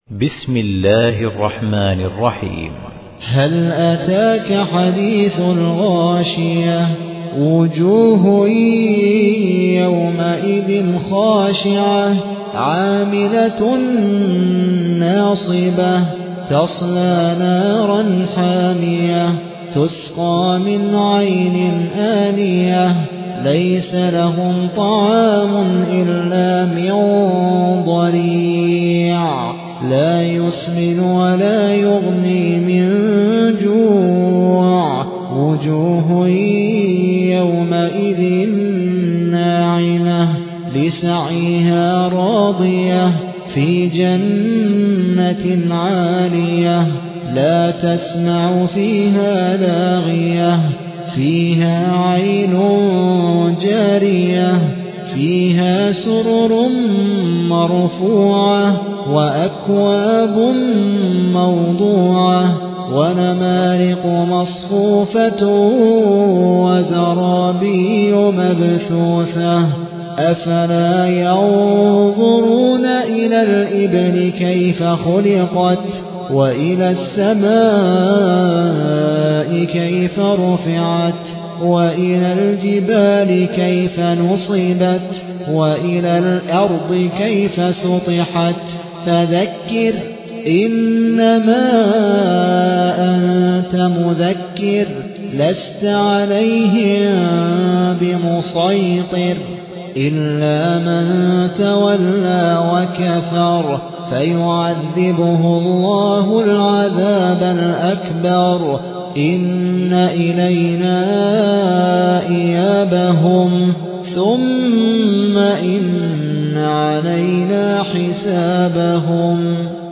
بسم الله الرحمن الرحيم. هل أتاك حديث الغاشية وجوه يومئذ خاشعة عاملة ناصبة تصلى نارا حامية تسقى من عين آنية ليس لهم طعام إلا من ضريع لا يسمن ولا يغني من جوع وجوه يومئذ ناعمة لسعيها راضية في جنة عالية لا تسمع فيها لاغية فيها عين جارية فيها سرر مرفوعة وأكواب موضوعة ونمارق مصفوفة وزرابي مبثوثة أفلا ينظرون إلى الإبل كيف خلقت وإلى السماء كيف رفعت وإلى الجبال كيف نصبت وإلى الأرض كيف سطحت فذكر إنما أنت مذكر لست عليهم بمسيطر إلا من تولى وكفر فيعذبه الله العذاب الأكبر إن إلينا إيابهم ثم إن علينا حسابهم.